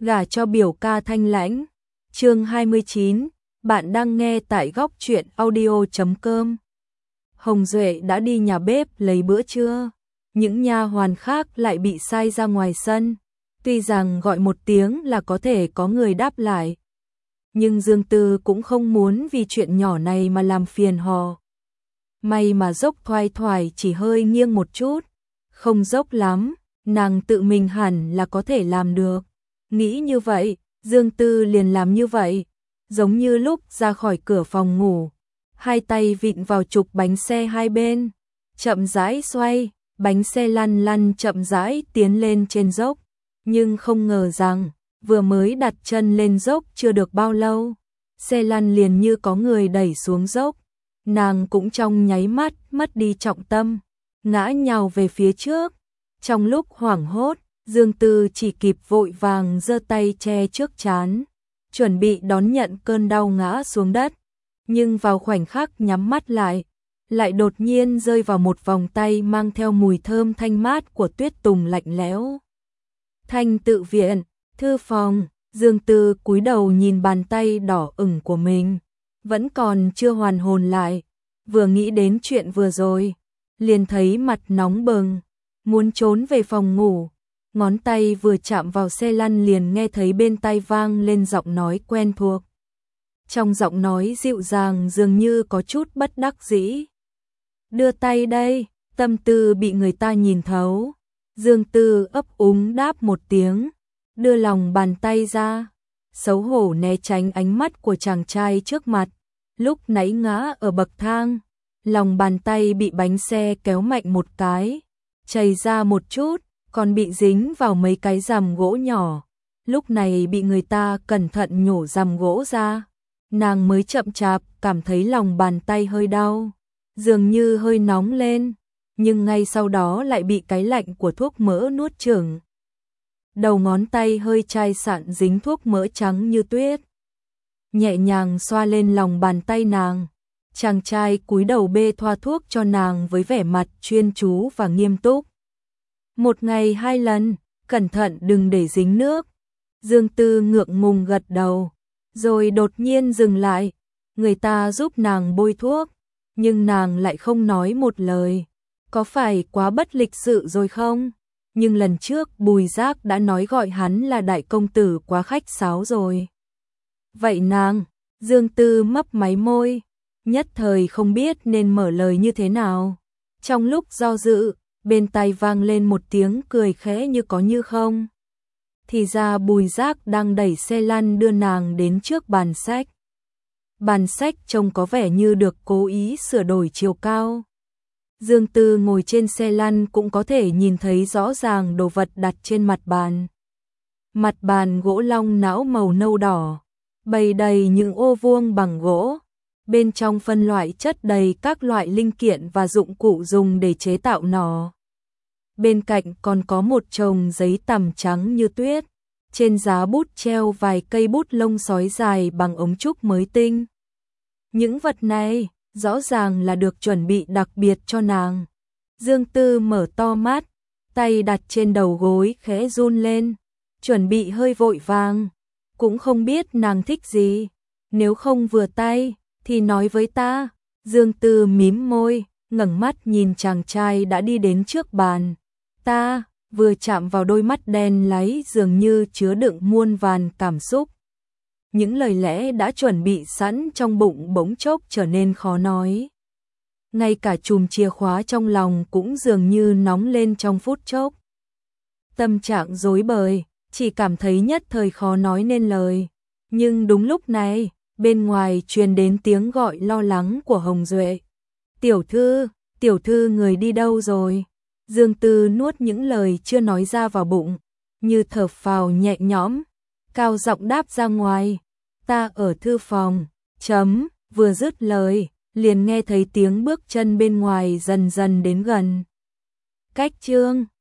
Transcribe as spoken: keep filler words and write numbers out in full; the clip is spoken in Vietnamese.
Gả cho biểu ca thanh lãnh. Chương hai mươi chín, bạn đang nghe tại góc truyện audio chấm com. Hồng Duệ đã đi nhà bếp lấy bữa trưa, những nha hoàn khác lại bị sai ra ngoài sân. Tuy rằng gọi một tiếng là có thể có người đáp lại, nhưng Dương Tư cũng không muốn vì chuyện nhỏ này mà làm phiền họ. May mà dốc thoai thoải chỉ hơi nghiêng một chút, không dốc lắm, nàng tự mình hẳn là có thể làm được. Nghĩ như vậy, Dương Tư liền làm như vậy, giống như lúc ra khỏi cửa phòng ngủ, hai tay vịn vào trục bánh xe hai bên, chậm rãi xoay, bánh xe lăn lăn chậm rãi tiến lên trên dốc, nhưng không ngờ rằng, vừa mới đặt chân lên dốc chưa được bao lâu, xe lăn liền như có người đẩy xuống dốc, nàng cũng trong nháy mắt mất đi trọng tâm, ngã nhào về phía trước. Trong lúc hoảng hốt, Dương Tư chỉ kịp vội vàng giơ tay che trước trán, chuẩn bị đón nhận cơn đau ngã xuống đất, nhưng vào khoảnh khắc nhắm mắt lại, lại đột nhiên rơi vào một vòng tay mang theo mùi thơm thanh mát của tuyết tùng lạnh lẽo. Thanh tự viện, thư phòng, Dương Tư cúi đầu nhìn bàn tay đỏ ửng của mình, vẫn còn chưa hoàn hồn lại, vừa nghĩ đến chuyện vừa rồi, liền thấy mặt nóng bừng, muốn trốn về phòng ngủ. Ngón tay vừa chạm vào xe lăn liền nghe thấy bên tai vang lên giọng nói quen thuộc. Trong giọng nói dịu dàng dường như có chút bất đắc dĩ. Đưa tay đây, tâm tư bị người ta nhìn thấu. Dương Tư ấp úng đáp một tiếng, đưa lòng bàn tay ra, xấu hổ né tránh ánh mắt của chàng trai trước mặt. Lúc nãy ngã ở bậc thang, lòng bàn tay bị bánh xe kéo mạnh một cái, chảy ra một chút, còn bị dính vào mấy cái rằm gỗ nhỏ. Lúc này bị người ta cẩn thận nhổ rằm gỗ ra, nàng mới chậm chạp cảm thấy lòng bàn tay hơi đau, dường như hơi nóng lên, nhưng ngay sau đó lại bị cái lạnh của thuốc mỡ nuốt chửng. Đầu ngón tay hơi chai sạn dính thuốc mỡ trắng như tuyết, nhẹ nhàng xoa lên lòng bàn tay nàng. Chàng trai cúi đầu bê thoa thuốc cho nàng với vẻ mặt chuyên chú và nghiêm túc. Một ngày hai lần, cẩn thận đừng để dính nước. Dương Tư ngượng ngùng gật đầu, rồi đột nhiên dừng lại. Người ta giúp nàng bôi thuốc, nhưng nàng lại không nói một lời. Có phải quá bất lịch sự rồi không? Nhưng lần trước Bùi Giác đã nói gọi hắn là đại công tử quá khách sáo rồi. Vậy nàng, Dương Tư mấp máy môi, nhất thời không biết nên mở lời như thế nào. Trong lúc do dự, bên tai vang lên một tiếng cười khẽ như có như không. Thì ra Bùi Giác đang đẩy xe lăn đưa nàng đến trước bàn sách. Bàn sách trông có vẻ như được cố ý sửa đổi chiều cao. Dương Tư ngồi trên xe lăn cũng có thể nhìn thấy rõ ràng đồ vật đặt trên mặt bàn. Mặt bàn gỗ long não màu nâu đỏ, bày đầy những ô vuông bằng gỗ. Bên trong phân loại chất đầy các loại linh kiện và dụng cụ dùng để chế tạo nó. Bên cạnh còn có một chồng giấy tằm trắng như tuyết. Trên giá bút treo vài cây bút lông sói dài bằng ống trúc mới tinh. Những vật này rõ ràng là được chuẩn bị đặc biệt cho nàng. Dương Tư mở to mắt, tay đặt trên đầu gối khẽ run lên, chuẩn bị hơi vội vàng. Cũng không biết nàng thích gì, nếu không vừa tay thì nói với ta. Dương Tư mím môi, ngẩng mắt nhìn chàng trai đã đi đến trước bàn. Ta, vừa chạm vào đôi mắt đen láy dường như chứa đựng muôn vàn cảm xúc. Những lời lẽ đã chuẩn bị sẵn trong bụng bỗng chốc trở nên khó nói. Ngay cả chùm chìa khóa trong lòng cũng dường như nóng lên trong phút chốc. Tâm trạng rối bời, chỉ cảm thấy nhất thời khó nói nên lời. Nhưng đúng lúc này, bên ngoài truyền đến tiếng gọi lo lắng của Hồng Duệ. Tiểu thư, tiểu thư người đi đâu rồi? Dương Tư nuốt những lời chưa nói ra vào bụng, như thở phào nhẹ nhõm, cao giọng đáp ra ngoài. Ta ở thư phòng, chấm, vừa dứt lời, liền nghe thấy tiếng bước chân bên ngoài dần dần đến gần. Cách chương